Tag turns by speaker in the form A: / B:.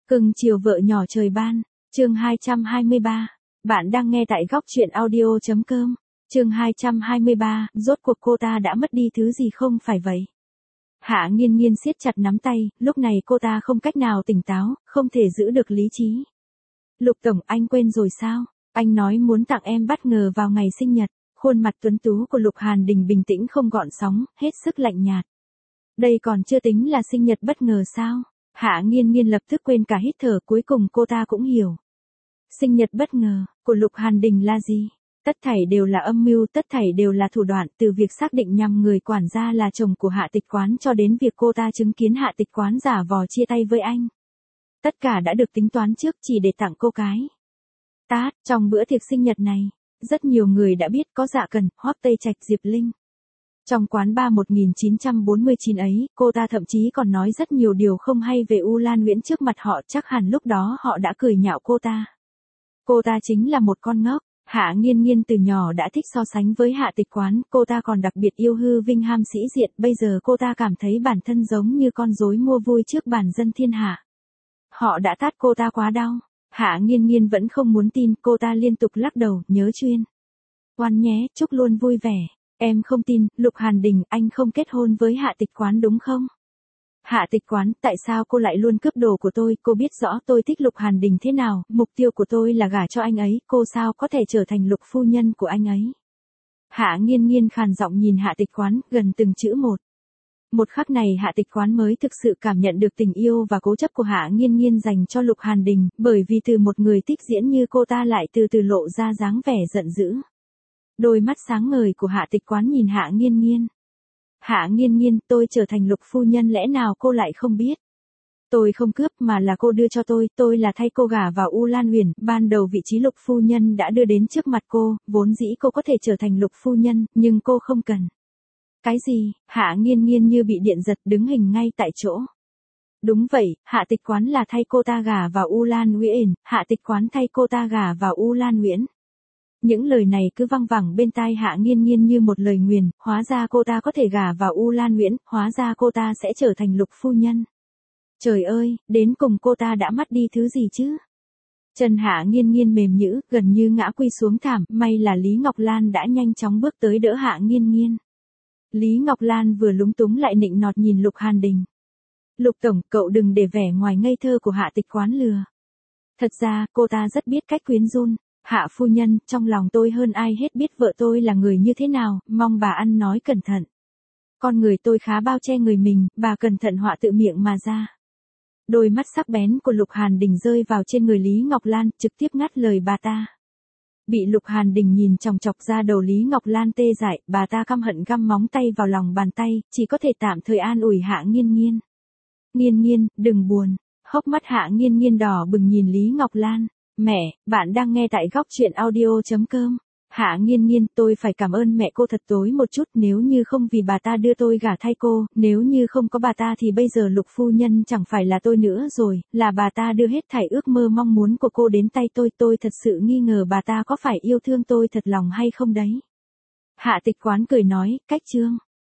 A: Cưng chiều vợ nhỏ trời ban, chương 223. Bạn đang nghe tại góc truyện audio.com. Chương 223, rốt cuộc cô ta đã mất đi thứ gì không phải vậy? Hạ Nghiên Nghiên siết chặt nắm tay, lúc này cô ta không cách nào tỉnh táo, không thể giữ được lý trí. Lục tổng, anh quên rồi sao? Anh nói muốn tặng em bất ngờ vào ngày sinh nhật. Khuôn mặt tuấn tú của Lục Hàn Đình bình tĩnh không gợn sóng, hết sức lạnh nhạt. Đây còn chưa tính là sinh nhật bất ngờ sao? Hạ Nghiên Nghiên lập tức quên cả hít thở, cuối cùng cô ta cũng hiểu. Sinh nhật bất ngờ của Lục Hàn Đình là gì? Tất thảy đều là âm mưu, tất thảy đều là thủ đoạn, từ việc xác định nhằm người quản gia là chồng của Hạ Tịch Quán cho đến việc cô ta chứng kiến Hạ Tịch Quán giả vò chia tay với anh. Tất cả đã được tính toán trước chỉ để tặng cô cái. Trong bữa tiệc sinh nhật này, rất nhiều người đã biết có Dạ Cần, Hoắc Tây Trạch, Diệp Linh. Trong quán bar 1949 ấy, cô ta thậm chí còn nói rất nhiều điều không hay về U Lan Nguyễn trước mặt họ, chắc hẳn lúc đó họ đã cười nhạo cô ta. Cô ta chính là một con ngốc. Hạ Nghiên Nghiên từ nhỏ đã thích so sánh với Hạ Tịch Quán, cô ta còn đặc biệt yêu hư vinh ham sĩ diện, bây giờ cô ta cảm thấy bản thân giống như con rối mua vui trước bản dân thiên hạ. Họ đã tát cô ta quá đau. Hạ Nghiên Nghiên vẫn không muốn tin, cô ta liên tục lắc đầu, nhớ chuyên. Oan nhé, chúc luôn vui vẻ. Em không tin, Lục Hàn Đình, anh không kết hôn với Hạ Tịch Quán đúng không? Hạ Tịch Quán, tại sao cô lại luôn cướp đồ của tôi, cô biết rõ tôi thích Lục Hàn Đình thế nào, mục tiêu của tôi là gả cho anh ấy, cô sao có thể trở thành Lục phu nhân của anh ấy? Hạ Nghiên Nghiên khàn giọng nhìn Hạ Tịch Quán, gần từng chữ một. Một khắc này Hạ Tịch Quán mới thực sự cảm nhận được tình yêu và cố chấp của Hạ Nghiên Nghiên dành cho Lục Hàn Đình, bởi vì từ một người thích diễn như cô ta lại từ từ lộ ra dáng vẻ giận dữ. Đôi mắt sáng ngời của Hạ Tịch Quán nhìn Hạ Nghiên Nghiên. Hạ Nghiên Nghiên, tôi trở thành Lục phu nhân lẽ nào cô lại không biết? Tôi không cướp mà là cô đưa cho tôi là thay cô gả vào U Lan Uyển, ban đầu vị trí Lục phu nhân đã đưa đến trước mặt cô, vốn dĩ cô có thể trở thành Lục phu nhân, nhưng cô không cần. Cái gì? Hạ Nghiên Nghiên như bị điện giật đứng hình ngay tại chỗ. Đúng vậy, Hạ Tịch Quán là thay cô ta gả vào U Lan Uyển, Hạ Tịch Quán thay cô ta gả vào U Lan Uyển. Những lời này cứ văng vẳng bên tai Hạ Nghiên Nghiên như một lời nguyền, hóa ra cô ta có thể gả vào U Lan Uyển, hóa ra cô ta sẽ trở thành Lục phu nhân. Trời ơi, đến cùng cô ta đã mất đi thứ gì chứ? Chân Hạ Nghiên Nghiên mềm nhũn, gần như ngã quy xuống thảm, may là Lý Ngọc Lan đã nhanh chóng bước tới đỡ Hạ Nghiên Nghiên. Lý Ngọc Lan vừa lúng túng lại nịnh nọt nhìn Lục Hàn Đình. Lục tổng, cậu đừng để vẻ ngoài ngây thơ của Hạ Tịch Quán lừa. Thật ra, cô ta rất biết cách quyến run. Hạ phu nhân, trong lòng tôi hơn ai hết biết vợ tôi là người như thế nào, mong bà ăn nói cẩn thận. Con người tôi khá bao che người mình, bà cẩn thận họa tự miệng mà ra. Đôi mắt sắc bén của Lục Hàn Đình rơi vào trên người Lý Ngọc Lan, trực tiếp ngắt lời bà ta. Bị Lục Hàn Đình nhìn chòng chọc ra đầu Lý Ngọc Lan tê dại, bà ta căm hận găm móng tay vào lòng bàn tay, chỉ có thể tạm thời an ủi Hạ Nghiên Nghiên. Nghiên Nghiên, đừng buồn. Hốc mắt Hạ Nghiên Nghiên đỏ bừng nhìn Lý Ngọc Lan. Mẹ, bạn đang nghe tại góc truyện audio.com. Hạ Nghiên Nghiên, tôi phải cảm ơn mẹ cô thật tối một chút, nếu như không vì bà ta đưa tôi gả thay cô, nếu như không có bà ta thì bây giờ Lục phu nhân chẳng phải là tôi nữa rồi, là bà ta đưa hết thảy ước mơ mong muốn của cô đến tay tôi thật sự nghi ngờ bà ta có phải yêu thương tôi thật lòng hay không đấy. Hạ Tịch Quán cười nói, cách chương.